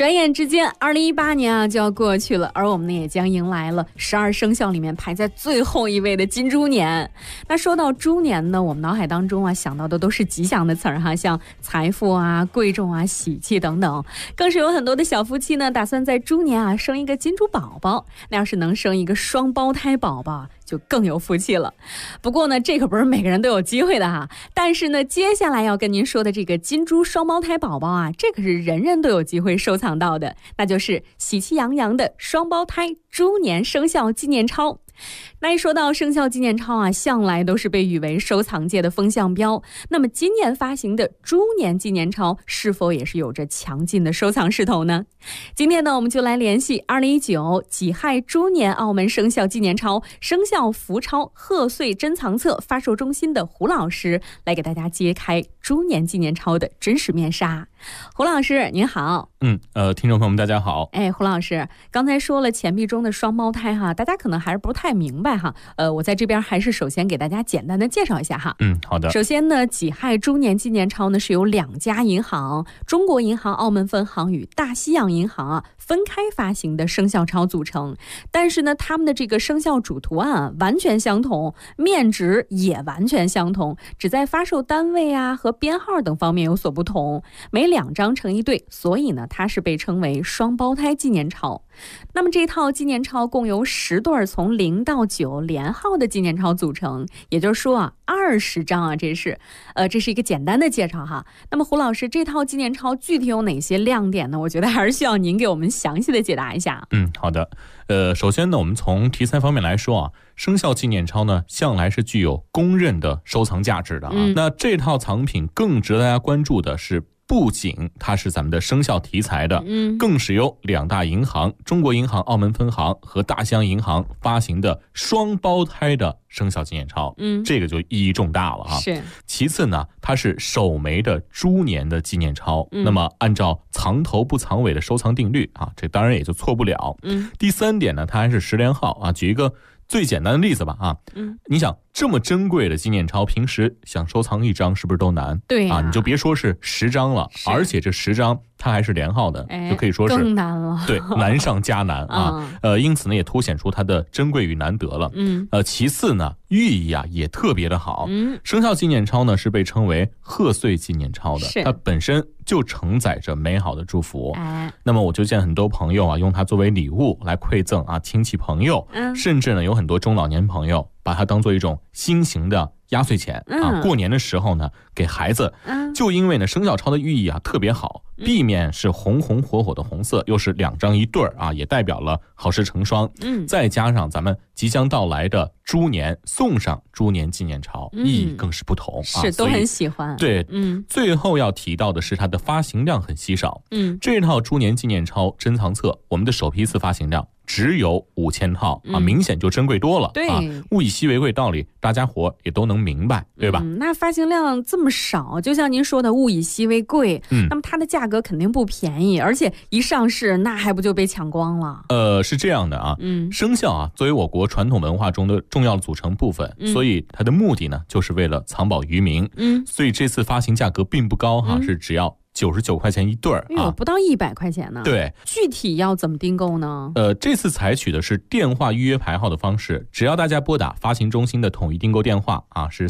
转眼之间2018年啊就要过去了，而我们呢也将迎来了12生肖里面排在最后一位的金猪年。那说到猪年呢，我们脑海当中啊想到的都是吉祥的词儿哈，像财富啊、贵重啊、喜气等等。更是有很多的小夫妻呢打算在猪年啊生一个金猪宝宝，那要是能生一个双胞胎宝宝就更有福气了。不过呢，这可不是每个人都有机会的哈。但是呢，接下来要跟您说的这个金猪双胞胎宝宝啊，这可是人人都有机会收藏到的，那就是喜气洋洋的双胞胎猪年生肖纪念钞。那一说到生肖纪念钞啊，向来都是被誉为收藏界的风向标。那么今年发行的猪年纪念钞是否也是有着强劲的收藏势头呢？今天呢，我们就来联系2019己亥猪年澳门生肖纪念钞生肖福钞贺岁珍藏册发售中心的胡老师，来给大家揭开猪年纪念钞的真实面纱。胡老师您好。 听众朋友们大家好。 胡老师刚才说了钱币中的双胞胎哈，大家可能还是不太明白哈。我在这边还是首先给大家简单的介绍一下哈。 好的。 首先呢，己亥猪年纪念钞呢是由2家银行中国银行澳门分行与大西洋银行啊分开发行的生肖钞组成，但是呢，他们的这个生肖主图案啊完全相同，面值也完全相同，只在发售单位啊和编号等方面有所不同，每2张成一对，所以呢，它是被称为双胞胎纪念钞。那么这套纪念钞共由10对从0到9连号的纪念钞组成，也就是说啊，20张啊，这是一个简单的介绍哈。那么胡老师，这套纪念钞具体有哪些亮点呢？我觉得还是需要您给我们详细的解答一下。 好的。首先呢，我们从题材方面来说啊，生肖纪念钞呢向来是具有公认的收藏价值的啊。那这套藏品更值得大家关注的是，不仅它是咱们的生肖题材的，更是由2大银行中国银行澳门分行和大西洋银行发行的双胞胎的生肖纪念钞，这个就意义重大了哈。 是。其次呢，它是首枚的猪年的纪念钞，那么按照藏头不藏尾的收藏定律啊，这当然也就错不了。第3点呢，它还是10连号啊。举一个最简单的例子吧啊，你想这么珍贵的纪念钞，平时想收藏1张是不是都难？ 对啊，你就别说是10张了，而且这10张它还是连号的，就可以说是更难了。 对，难上加难啊。因此呢，也凸显出它的珍贵与难得了。其次呢，寓意啊也特别的好。生肖纪念钞呢是被称为贺岁纪念钞的，它本身就承载着美好的祝福。那么我就见很多朋友啊用它作为礼物来馈赠啊亲戚朋友，甚至呢有很多中老年朋友把它当做一种新型的压岁钱啊，过年的时候呢给孩子。就因为呢生肖钞的寓意啊特别好，避免是红红火火的红色，又是2张一对啊，也代表了好事成双。再加上咱们即将到来的猪年，送上猪年纪念钞，意义更是不同啊， 是都很喜欢。 对，最后要提到的是它的发行量很稀少。这套猪年纪念钞珍藏册，我们的首批次发行量只有5000套啊，明显就珍贵多了。 对啊，物以稀为贵道理，大家伙也都能明白，对吧？ 那发行量这么少，就像您说的物以稀为贵，那么它的价格肯定不便宜，而且一上市那还不就被抢光了？ 是这样的啊，生肖啊作为我国传统文化中的重要组成部分，所以它的目的呢就是为了藏宝于民。所以这次发行价格并不高哈，是只要99块钱一对啊， 不到100块钱呢。 对， 具体要怎么订购呢？ 这次采取的是电话预约排号的方式，只要大家拨打发行中心的统一订购电话啊，是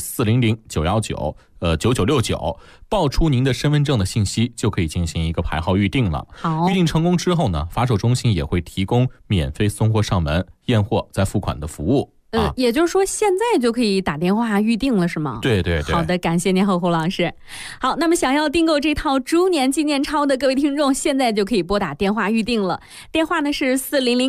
400-919-9969，报出您的身份证的信息，就可以进行一个排号预定了。 好， 预定成功之后呢，发售中心也会提供免费送货上门、验货再付款的服务。 也就是说现在就可以打电话预定了是吗？ 对对对。 好的，感谢您胡老师。好，那么想要订购这套猪年纪念钞的各位听众，现在就可以拨打电话预定了。电话呢是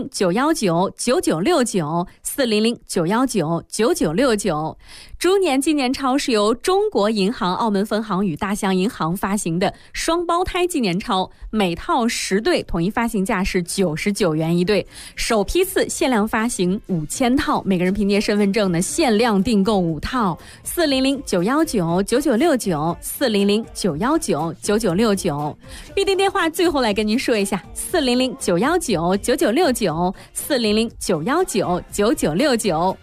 400-919-9969，400-919-9969。猪年纪念钞是由中国银行澳门分行与大西洋银行发行的双胞胎纪念钞，每套10对，统一发行价是99元一对，首批次限量发行5000套，每个人凭借身份证呢限量订购5套。400-919-9969，400-919-9969。预定电话最后来跟您说一下，400-919-9969，400-919-9969。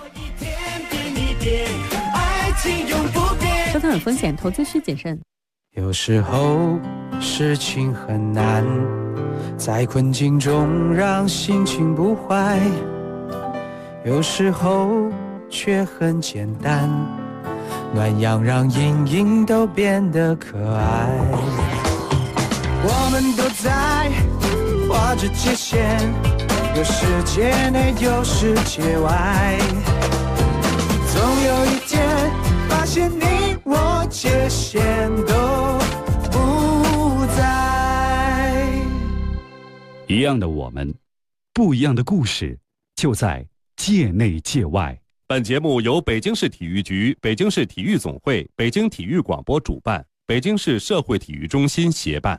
收藏有风险，投资需谨慎。 有时候事情很难，在困境中让心情不坏，有时候却很简单，暖阳让阴影都变得可爱。我们都在画着界限，有世界内有世界外，总有一天发现你我界限都不在。 一样的我们，不一样的故事，就在界内界外。 本节目由北京市体育局、北京市体育总会、北京体育广播主办，北京市社会体育中心协办。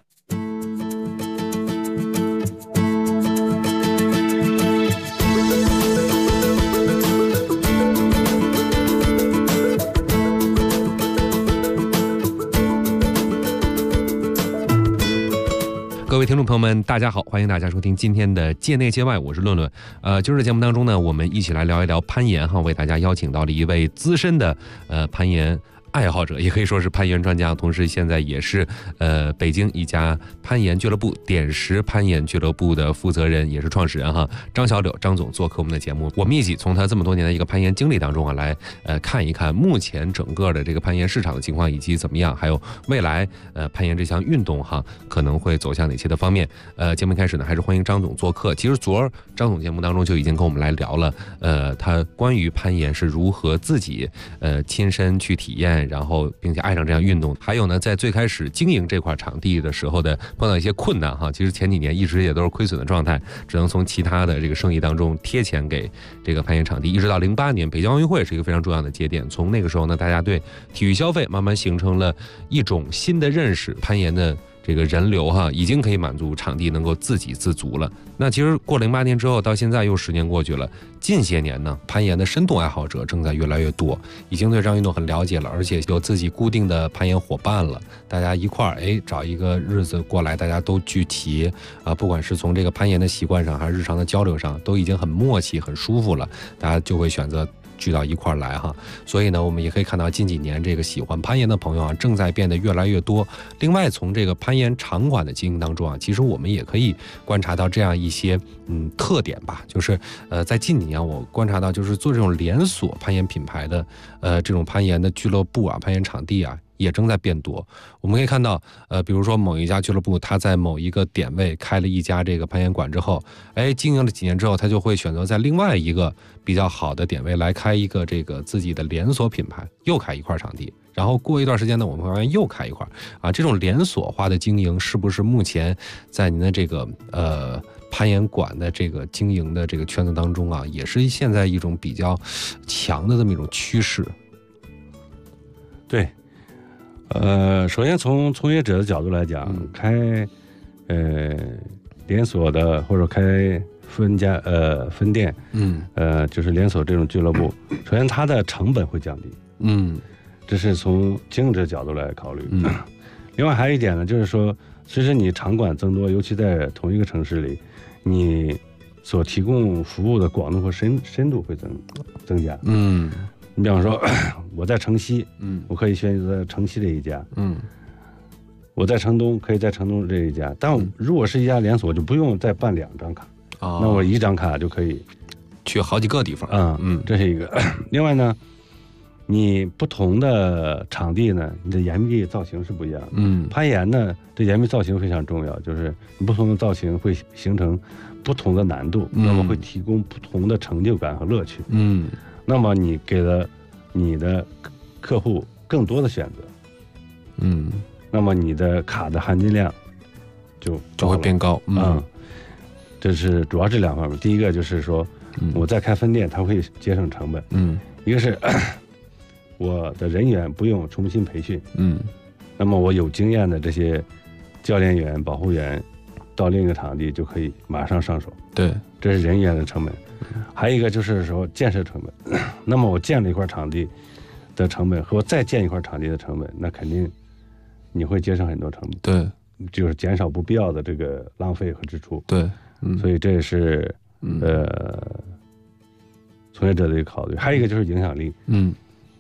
各位听众朋友们，大家好，欢迎大家收听今天的界内界外，我是论论。今儿的节目当中呢，我们一起来聊一聊攀岩哈，为大家邀请到了一位资深的攀岩爱好者，也可以说是攀岩专家，同时现在也是北京一家攀岩俱乐部点石攀岩俱乐部的负责人，也是创始人哈，张小柳张总做客我们的节目。我们一起从他这么多年的一个攀岩经历当中啊，来看一看目前整个的这个攀岩市场的情况以及怎么样，还有未来攀岩这项运动哈可能会走向哪些的方面。节目开始呢，还是欢迎张总做客。其实昨儿张总节目当中就已经跟我们来聊了，他关于攀岩是如何自己亲身去体验，然后并且爱上这项运动，还有呢，在最开始经营这块场地的时候的碰到一些困难哈。其实前几年一直也都是亏损的状态，只能从其他的这个生意当中贴钱给这个攀岩场地，一直到08年北京奥运会是一个非常重要的节点。从那个时候呢，大家对体育消费慢慢形成了一种新的认识，攀岩的这个人流哈，已经可以满足场地能够自给自足了。那其实过08年之后，到现在又10年过去了。近些年呢，攀岩的深度爱好者正在越来越多，已经对这项运动很了解了，而且有自己固定的攀岩伙伴了。大家一块儿找一个日子过来，大家都聚齐啊，不管是从这个攀岩的习惯上，还是日常的交流上，都已经很默契、很舒服了，大家就会选择聚到一块儿来哈。所以呢，我们也可以看到近几年这个喜欢攀岩的朋友啊，正在变得越来越多。另外，从这个攀岩场馆的经营当中啊，其实我们也可以观察到这样一些特点吧，就是在近几年我观察到，就是做这种连锁攀岩品牌的这种攀岩的俱乐部啊、攀岩场地啊，也正在变多。我们可以看到，比如说某一家俱乐部，它在某一个点位开了一家这个攀岩馆之后，经营了几年之后，它就会选择在另外一个比较好的点位来开一个这个自己的连锁品牌，又开一块场地。然后过一段时间呢，我们会发现又开一块啊。这种连锁化的经营，是不是目前在您的这个攀岩馆的这个经营的这个圈子当中啊，也是现在一种比较强的这么一种趋势？ 对。首先从从业者的角度来讲，开连锁的或者开分店，就是连锁这种俱乐部，首先它的成本会降低，这是从经营者角度来考虑。另外还有一点呢，就是说随着你场馆增多，尤其在同一个城市里，你所提供服务的广度和深度会增加。你比方说我在城西，我可以选择城西这一家，我在城东可以在城东这一家，但如果是一家连锁，我就不用再办2张卡，那我1张卡就可以去好几个地方。 这是一个。另外呢，你不同的场地呢，你的岩壁造型是不一样的。攀岩呢，这岩壁造型非常重要，就是你不同的造型会形成不同的难度，那么会提供不同的成就感和乐趣。那么你给了你的客户更多的选择，那么你的卡的含金量就会变高。 这是主要是2方面。第一个就是说，我在开分店，它会节省成本。一个是我的人员不用重新培训，那么我有经验的这些教练员、保护员到另一个场地就可以马上上手。 对， 这是人员的成本。还有一个就是说建设成本，那么我建了一块场地的成本和我再建一块场地的成本，那肯定你会节省很多成本。 对， 就是减少不必要的这个浪费和支出。 对， 所以这也是从业者的一个考虑。还有一个就是影响力。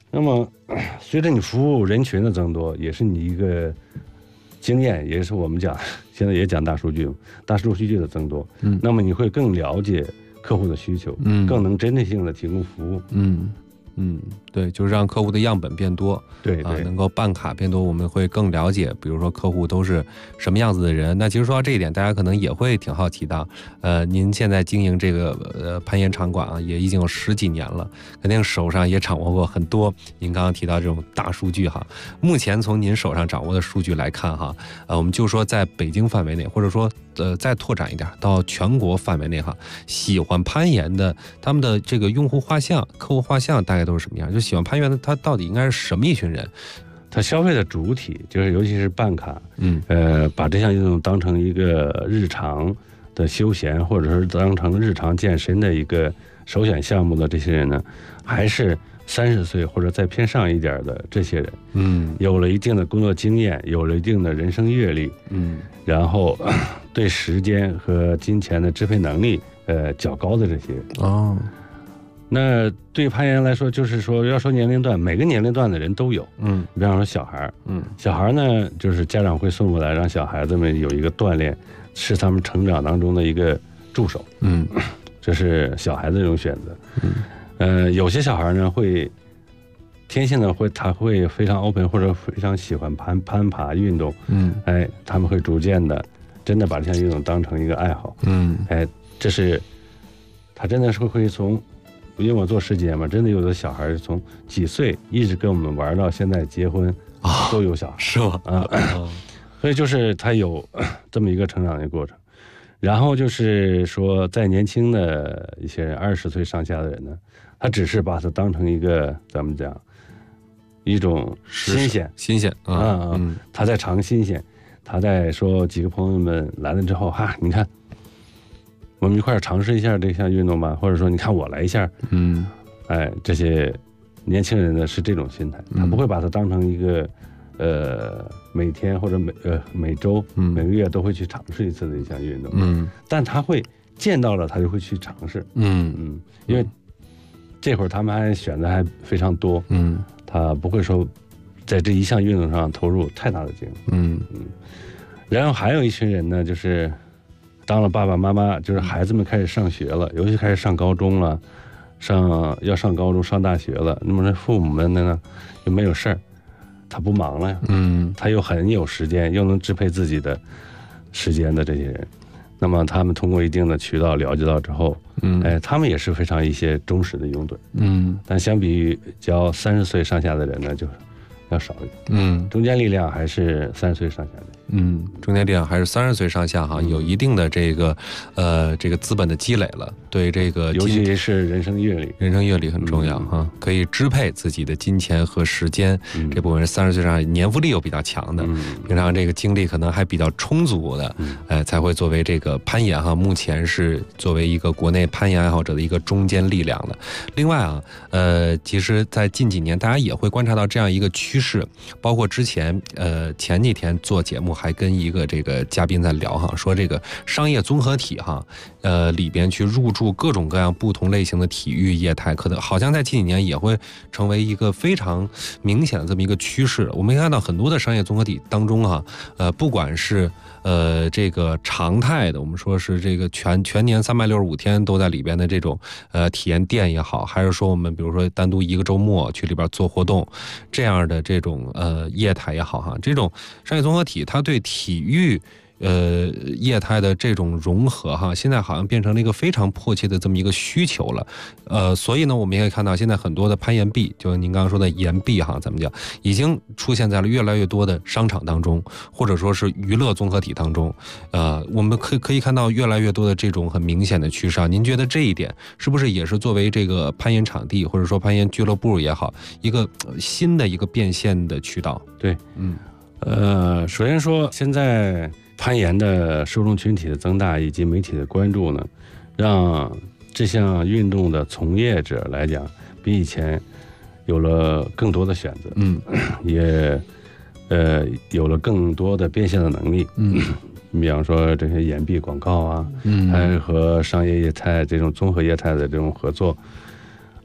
那么随着你服务人群的增多，也是你一个经验，也是我们讲现在也讲大数据的增多，那么你会更了解客户的需求，更能针对性的提供服务， 对，就是让客户的样本变多， 对， 能够办卡变多，我们会更了解，比如说客户都是什么样子的人。那其实说到这一点，大家可能也会挺好奇的。您现在经营这个攀岩场馆啊，也已经有10几年了，肯定手上也掌握过很多您刚刚提到这种大数据哈。目前从您手上掌握的数据来看哈，我们就说在北京范围内，或者说再拓展一点到全国范围内哈，喜欢攀岩的他们的这个用户画像、客户画像大概都是什么样？就喜欢攀岩的他到底应该是什么一群人？ 他消费的主体就是尤其是办卡，把这项运动当成一个日常的休闲，或者是当成日常健身的一个首选项目的这些人呢，还是30岁或者再偏上一点的这些人，有了一定的工作经验，有了一定的人生阅历，然后对时间和金钱的支配能力较高的这些人。那对攀岩来说，就是说要说年龄段，每个年龄段的人都有，比方说小孩，小孩呢，就是家长会送过来，让小孩子们有一个锻炼，是他们成长当中的一个助手，这是小孩子这种选择，有些小孩呢会天性的他会非常 open 或者非常喜欢攀爬运动，他们会逐渐的真的把这项运动当成一个爱好，这是他真的是会从。因为我做10几年嘛，真的有的小孩从几岁一直跟我们玩到现在结婚，都有小孩， 是吗？ 所以就是他有这么一个成长的过程。然后就是说，在年轻的一些人，20岁上下的人呢，他只是把它当成一个咱们讲一种新鲜他在尝新鲜，他在说几个朋友们来了之后，你看。我们一块儿尝试一下这项运动吧，或者说你看我来一下，这些年轻人呢是这种心态，他不会把它当成一个每天或者每周、每个月都会去尝试一次的一项运动，但他会见到了他就会去尝试，因为这会儿他们还选择还非常多，他不会说在这一项运动上投入太大的精力，然后还有一群人呢，就是当了爸爸妈妈，就是孩子们开始上学了，尤其开始上高中了，要上高中上大学了，那么这父母们呢又没有事儿，他不忙了呀，他又很有时间，又能支配自己的时间的这些人，那么他们通过一定的渠道了解到之后，他们也是非常一些忠实的拥趸，但相比于较30岁上下的人呢，就是要少一点，中坚力量还是30岁上下的。 中坚力量还是30岁上下哈，有一定的这个资本的积累了，对这个尤其是人生阅历很重要哈，可以支配自己的金钱和时间，这部分是30岁上年富力又比较强的，平常这个精力可能还比较充足的，才会作为这个攀岩哈，目前是作为一个国内攀岩爱好者的一个中坚力量的。另外啊，其实在近几年大家也会观察到这样一个趋势，包括之前前几天做节目还跟一个这个嘉宾在聊哈，说这个商业综合体哈，里边去入驻各种各样不同类型的体育业态，可能好像在近几年也会成为一个非常明显的这么一个趋势。我们看到很多的商业综合体当中哈，不管是这个常态的，我们说是这个全年365天都在里边的这种体验店也好，还是说我们比如说单独一个周末去里边做活动这样的这种业态也好哈，这种商业综合体它对体育业态的这种融合哈，现在好像变成了一个非常迫切的这么一个需求了。所以呢，我们也可以看到现在很多的攀岩壁，就是您刚刚说的岩壁哈，咱们讲已经出现在了越来越多的商场当中，或者说是娱乐综合体当中。我们可以看到越来越多的这种很明显的趋势啊。您觉得这一点是不是也是作为这个攀岩场地或者说攀岩俱乐部也好，一个新的一个变现的渠道？ 对，首先说现在攀岩的受众群体的增大以及媒体的关注呢，让这项运动的从业者来讲，比以前有了更多的选择，也有了更多的变现的能力。你比方说这些岩壁广告啊，还是和商业业态这种综合业态的这种合作，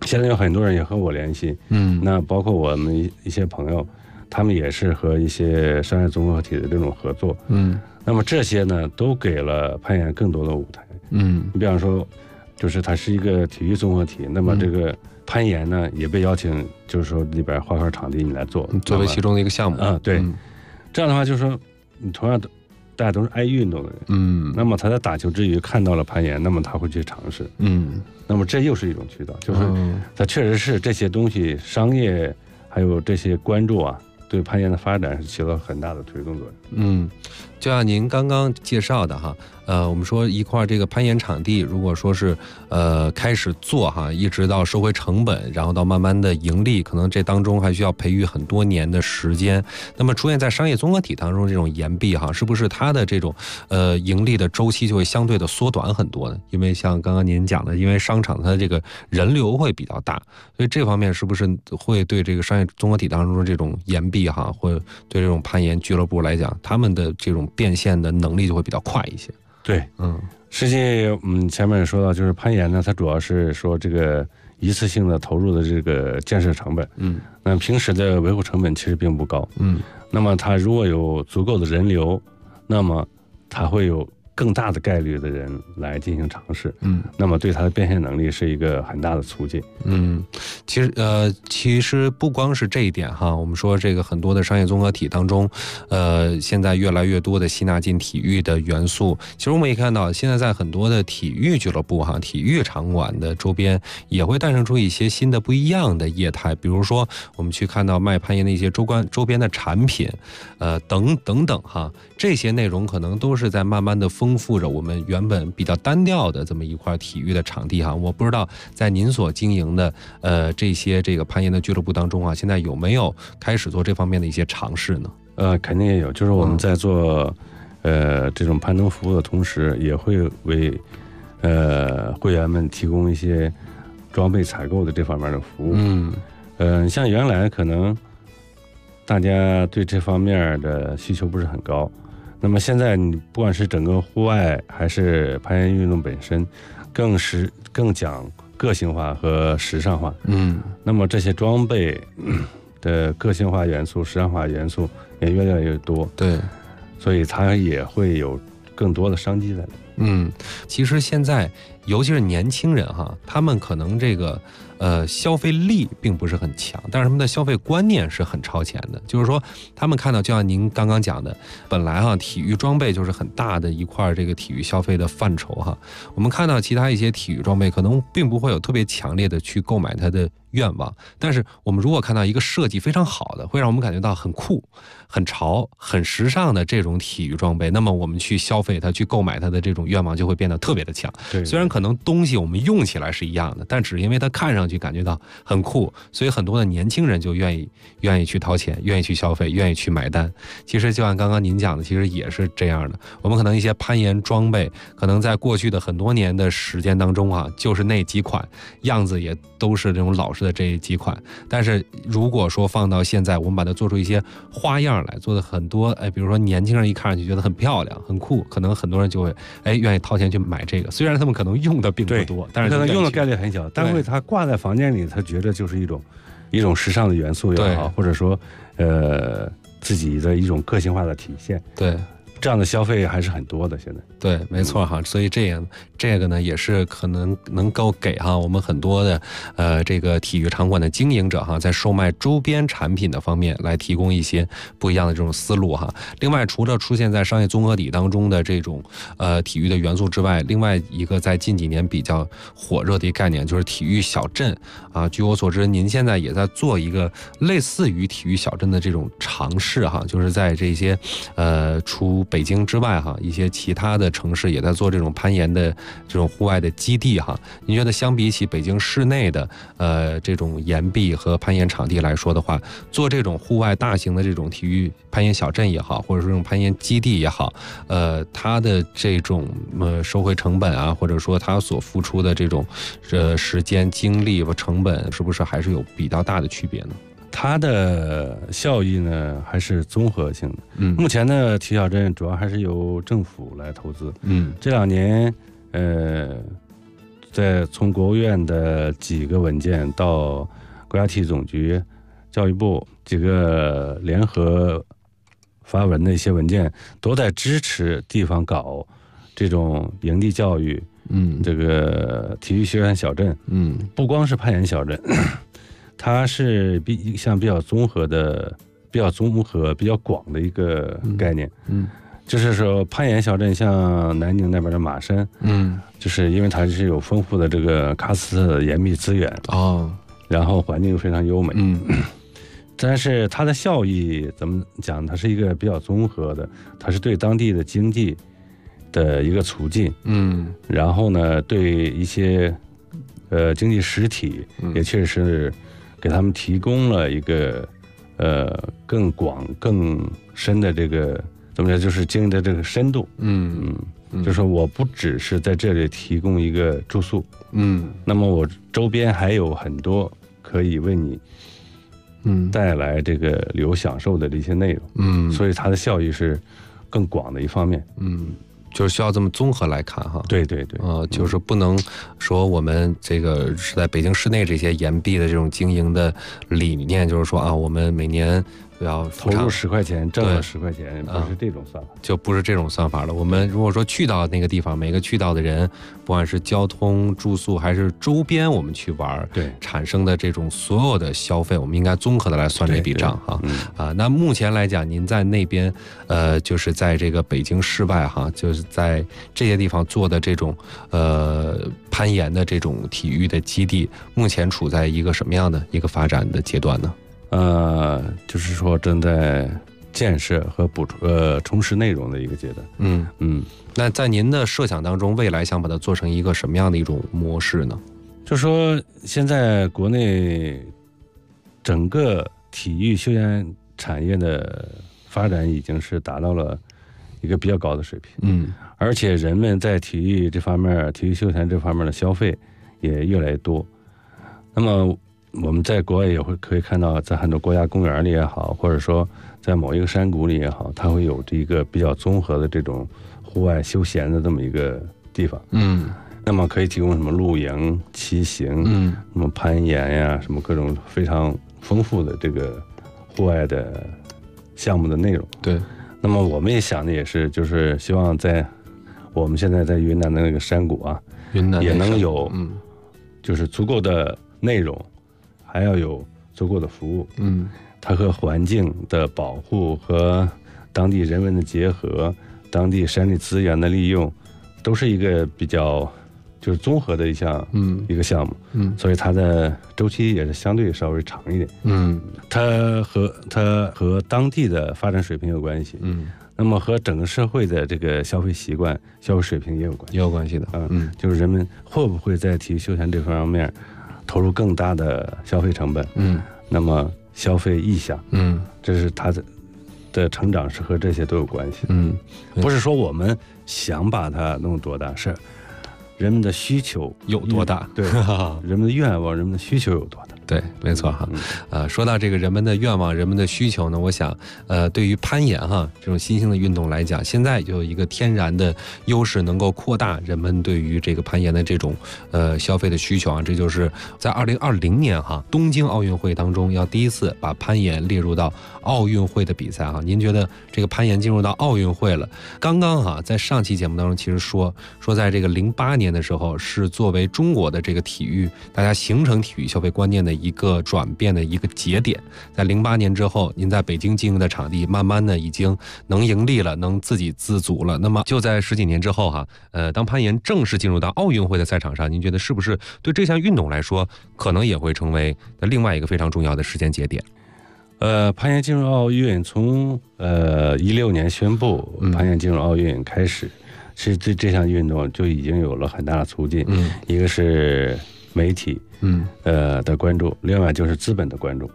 现在有很多人也和我联系，那包括我们一些朋友，他们也是和一些商业综合体的这种合作，那么这些呢都给了攀岩更多的舞台，你比方说，就是它是一个体育综合体，那么这个攀岩呢也被邀请，就是说里边划块场地你来做， 作为其中的一个项目对，这样的话就是说你同样的。大家都是爱运动的人，那么他在打球之余看到了攀岩，那么他会去尝试，那么这又是一种渠道，就是他确实是这些东西商业还有这些关注啊，对攀岩的发展是起到很大的推动作用。 就像您刚刚介绍的哈，我们说一块这个攀岩场地，如果说是开始做哈，一直到收回成本，然后到慢慢的盈利，可能这当中还需要培育很多年的时间。那么出现在商业综合体当中这种岩壁哈，是不是它的这种盈利的周期就会相对的缩短很多呢？因为像刚刚您讲的，因为商场它的这个人流会比较大，所以这方面是不是会对这个商业综合体当中的这种岩壁哈，或对这种攀岩俱乐部来讲，他们的这种变现的能力就会比较快一些？ 对，实际前面也说到，就是攀岩呢，它主要是说这个一次性的投入的这个建设成本，那平时的维护成本其实并不高，那么它如果有足够的人流，那么它会有更大的概率的人来进行尝试，那么对它的变现能力是一个很大的促进。 其实不光是这一点哈，我们说这个很多的商业综合体当中，现在越来越多的吸纳进体育的元素。其实我们也看到，现在在很多的体育俱乐部哈、体育场馆的周边也会诞生出一些新的不一样的业态，比如说我们去看到卖攀岩的一些周边的产品，等等哈，这些内容可能都是在慢慢的丰富着我们原本比较单调的这么一块体育的场地哈。我不知道在您所经营的这些这个攀岩的俱乐部当中啊，现在有没有开始做这方面的一些尝试呢？ 肯定也有，就是我们在做这种攀登服务的同时，也会为会员们提供一些装备采购的这方面的服务。像原来可能大家对这方面的需求不是很高，那么现在你不管是整个户外还是攀岩运动本身，更讲个性化和时尚化。那么这些装备的个性化元素、时尚化元素也越来越多。 对， 所以它也会有更多的商机在里面。 其实现在尤其是年轻人哈，他们可能这个消费力并不是很强，但是他们的消费观念是很超前的。就是说，他们看到，就像您刚刚讲的，本来哈体育装备就是很大的一块这个体育消费的范畴哈。我们看到其他一些体育装备，可能并不会有特别强烈的去购买它的愿望，但是我们如果看到一个设计非常好的，会让我们感觉到很酷、很潮、很时尚的这种体育装备，那么我们去消费它、去购买它的这种愿望就会变得特别的强。 对， 虽然可能东西我们用起来是一样的，但只是因为它看上去感觉到很酷，所以很多的年轻人就愿意去掏钱，愿意去消费，愿意去买单。其实就像刚刚您讲的，其实也是这样的。我们可能一些攀岩装备，可能在过去的很多年的时间当中啊，就是那几款样子也都是这种老式的这几款。但是如果说放到现在，我们把它做出一些花样来，做的很多，比如说年轻人一看上去觉得很漂亮、很酷，可能很多人就会愿意掏钱去买这个。虽然他们可能用的并不多，但是可能用的概率很小，但是他挂在房间里，他觉得就是一种时尚的元素也好，或者说自己的一种个性化的体现。 对， 这样的消费还是很多的。现在对，没错哈，所以这个呢也是可能能够给哈我们很多的这个体育场馆的经营者哈，在售卖周边产品的方面来提供一些不一样的这种思路哈。另外，除了出现在商业综合体当中的这种体育的元素之外，另外一个在近几年比较火热的一个概念就是体育小镇啊。据我所知，您现在也在做一个类似于体育小镇的这种尝试哈，就是在这些除北京之外哈，一些其他的城市也在做这种攀岩的这种户外的基地哈。您觉得相比起北京市内的这种岩壁和攀岩场地来说的话，做这种户外大型的这种体育攀岩小镇也好，或者说这种攀岩基地也好，它的这种收回成本啊，或者说它所付出的这种时间、精力和成本，是不是还是有比较大的区别呢？ 它的效益呢还是综合性的。目前的体育小镇主要还是由政府来投资。这2年从国务院的几个文件到国家体育总局、教育部几个联合发文的一些文件，都在支持地方搞这种营地教育，这个体育休闲小镇，不光是攀岩小镇，它是比较综合、比较广的一个概念，就是说攀岩小镇像南宁那边的马山，就是因为它是有丰富的这个喀斯特的岩壁资源然后环境又非常优美，但是它的效益怎么讲？它是一个比较综合的，它是对当地的经济的一个促进，然后呢，对一些经济实体也确实是给他们提供了一个更广更深的这个怎么讲？就是经济的这个深度，就是说我不只是在这里提供一个住宿，那么我周边还有很多可以为你带来这个旅游享受的这些内容，所以它的效益是更广的一方面， 就是需要这么综合来看哈。 对， 就是不能说我们这个是在北京市内这些岩壁的这种经营的理念，就是说啊，我们每年要投入10块钱，挣了10块钱，不是这种算法， 就不是这种算法了。我们如果说去到那个地方，每个去到的人，不管是交通、住宿还是周边我们去玩， 对产生的这种所有的消费，我们应该综合的来算这笔账哈。那目前来讲，您在那边就是在这个北京市外哈，就是在这些地方做的这种攀岩的这种体育的基地，目前处在一个什么样的一个发展的阶段呢？ 就是说正在建设和充实内容的一个阶段。 那在您的设想当中，未来想把它做成一个什么样的一种模式呢？ 就说现在国内整个体育休闲产业的发展已经是达到了一个比较高的水平，而且人们在体育这方面、体育休闲这方面的消费也越来越多。那么我们在国外也可以看到，在很多国家公园里也好，或者说在某一个山谷里也好，它会有这一个比较综合的这种户外休闲的这么一个地方。那么可以提供什么露营、骑行，什么攀岩呀，什么各种非常丰富的这个户外的项目的内容。 对。 那么我们也想的也是，就是希望在我们现在在云南的那个山谷啊， 云南也能有，就是足够的内容。还要有足够的服务，它和环境的保护和当地人文的结合，当地山地资源的利用，都是一个比较就是综合的一个项目，所以它的周期也是相对稍微长一点，它和当地的发展水平有关系，那么和整个社会的这个消费习惯、消费水平也有关系的，就是人们会不会在体育休闲这方面投入更大的消费成本，那么消费意向，这是它的成长是和这些都有关系，不是说我们想把它弄多大，是人们的需求有多大， 对，人们的愿望、人们的需求有多大。 对，没错哈。说到这个人们的愿望、人们的需求呢，我想，对于攀岩哈这种新兴的运动来讲，现在就有一个天然的优势，能够扩大人们对于这个攀岩的这种消费的需求啊。这就是在2020年哈东京奥运会当中，要第一次把攀岩列入到奥运会的比赛哈。您觉得这个攀岩进入到奥运会了？刚刚哈在上期节目当中，其实说在这个08年的时候，是作为中国的这个体育大家形成体育消费观念的一个转变的一个节点。在08年之后，您在北京经营的场地慢慢的已经能盈利了，能自给自足了。那么就在10几年之后哈，当攀岩正式进入到奥运会的赛场上，您觉得是不是对这项运动来说，可能也会成为另外一个非常重要的时间节点？ 攀岩进入奥运，从16年宣布攀岩进入奥运开始，是对这项运动就已经有了很大的促进。一个是媒体的关注，另外就是资本的关注，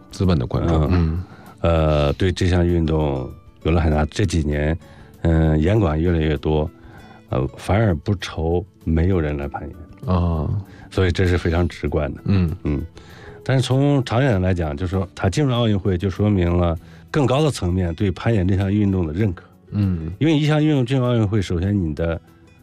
对这项运动有了很大。这几年，严管越来越多，反而不愁没有人来攀岩所以这是非常直观的。但是从长远来讲，就是说它进入奥运会，就说明了更高的层面对攀岩这项运动的认可。因为一项运动进入奥运会，首先你的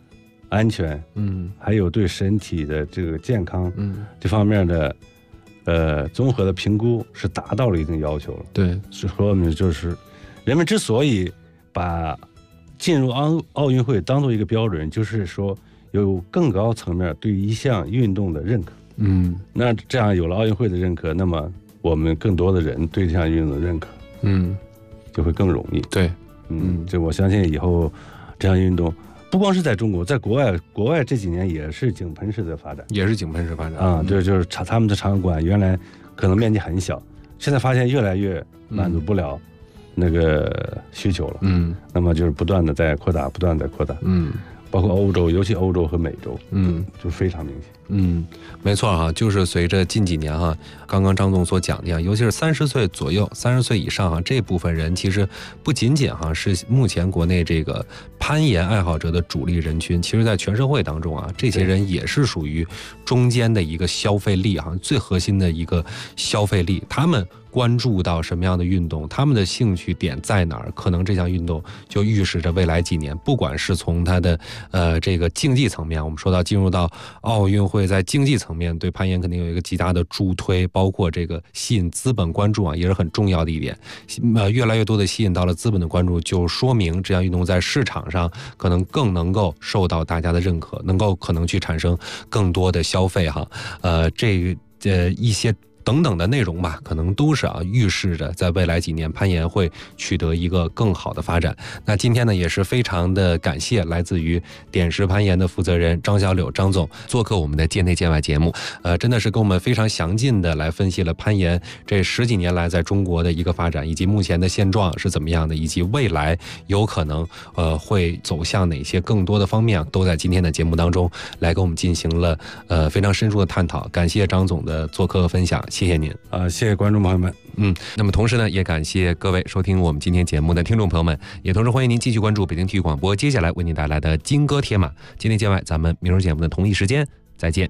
安全，还有对身体的这个健康，这方面的综合的评估是达到了一定要求了。 对， 说明就是人们之所以把进入奥运会当做一个标准，就是说有更高层面对一项运动的认可。那这样有了奥运会的认可，那么我们更多的人对这项运动的认可，就会更容易。 对， 这我相信以后这项运动不光是在中国，在国外这几年也是井喷式的发展，就是他们的场馆原来可能面积很小，现在发现越来越满足不了那个需求了，那么就是不断的在扩大，包括欧洲，尤其欧洲和美洲，就非常明显。 没错哈，就是随着近几年哈，刚刚张总所讲的，尤其是30岁左右、30岁以上哈，这部分人其实不仅仅哈是目前国内这个攀岩爱好者的主力人群，其实在全社会当中啊，这些人也是属于中间的一个消费力哈，最核心的一个消费力，他们关注到什么样的运动，他们的兴趣点在哪儿，可能这项运动就预示着未来几年，不管是从它的这个竞技层面，我们说到进入到奥运会，在竞技层面对攀岩肯定有一个极大的助推，包括这个吸引资本关注啊，也是很重要的一点。越来越多的吸引到了资本的关注，就说明这项运动在市场上可能更能够受到大家的认可，可能去产生更多的消费哈。一些等等的内容吧，可能都是预示着在未来几年攀岩会取得一个更好的发展。那今天呢，也是非常的感谢来自于点石攀岩的负责人张小柳张总做客我们的界内界外节目，真的是跟我们非常详尽的来分析了攀岩这10几年来在中国的一个发展，以及目前的现状是怎么样的，以及未来有可能会走向哪些更多的方面都在今天的节目当中来跟我们进行了非常深入的探讨。感谢张总的做客和分享。谢谢您谢谢观众朋友们。 那么同时呢，也感谢各位收听我们今天节目的听众朋友们，也同时欢迎您继续关注北京体育广播接下来为您带来的金歌铁马。今天界外，咱们明儿节目的同一时间再见。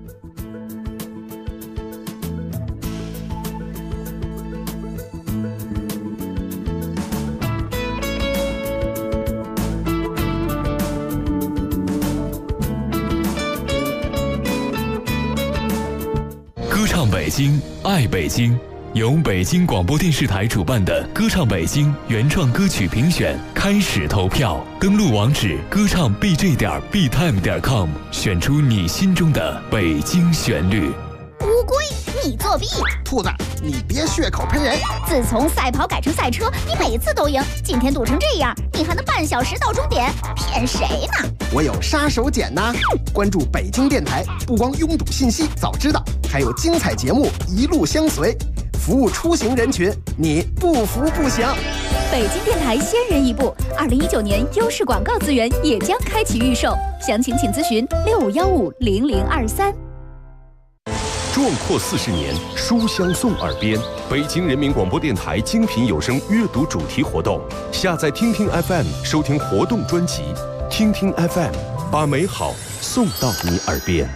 歌唱北京，爱北京，由北京广播电视台主办的歌唱北京原创歌曲评选开始投票，登录网址歌唱 bj.btime.com， 选出你心中的北京旋律。 乌龟，你作弊！ 兔子，你别血口喷人！ 自从赛跑改成赛车，你每次都赢，今天赌成这样，你还能半小时到终点，骗谁呢？ 我有杀手锏呐！关注北京电台，不光拥堵信息早知道，还有精彩节目一路相随，服务出行人群，你不服不行。 北京电台先人一步，2019年优势广告资源也将开启预售，详情请咨询65150023。 壮阔40年，书香送耳边。北京人民广播电台精品有声阅读主题活动，下载听听 FM 收听活动专辑，听听 FM， 把美好送到你耳边。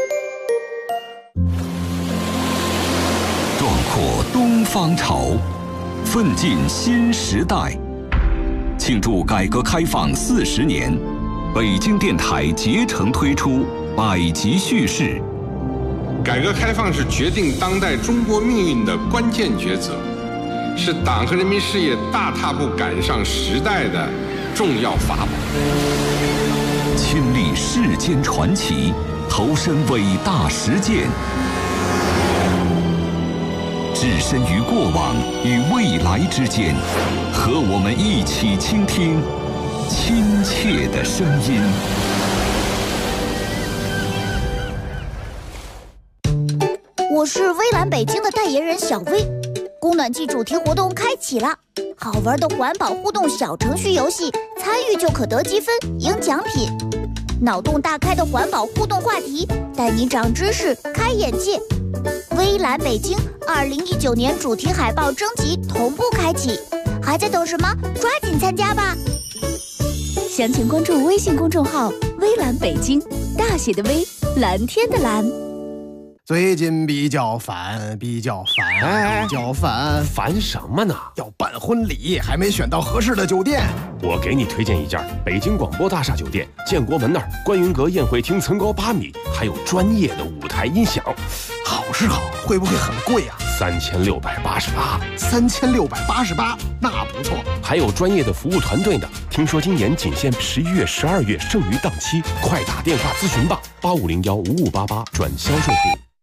壮阔东方潮，奋进新时代。庆祝改革开放40年，北京电台竭诚推出百集叙事。 改革开放是决定当代中国命运的关键抉择，是党和人民事业大踏步赶上时代的重要法宝。 亲历世间传奇，投身伟大实践，置身于过往与未来之间，和我们一起倾听亲切的声音。 我是微蓝北京的代言人小薇，供暖季主题活动开启了，好玩的环保互动小程序游戏，参与就可得积分赢奖品，脑洞大开的环保互动话题，带你长知识开眼界。微蓝北京2019年主题海报征集同步开启，还在等什么？抓紧参加吧！详情关注微信公众号微蓝北京，大写的微，蓝天的蓝。 最近比较烦， 烦什么呢？ 要办婚礼，还没选到合适的酒店。 我给你推荐一家北京广播大厦酒店，建国门那儿观云阁宴会厅层高8米，还有专业的舞台音响。 好是好，会不会很贵啊 ？3688， 那不错。 还有专业的服务团队呢。听说今年仅限11月、12月剩余档期，快打电话咨询吧，85015588转销售部。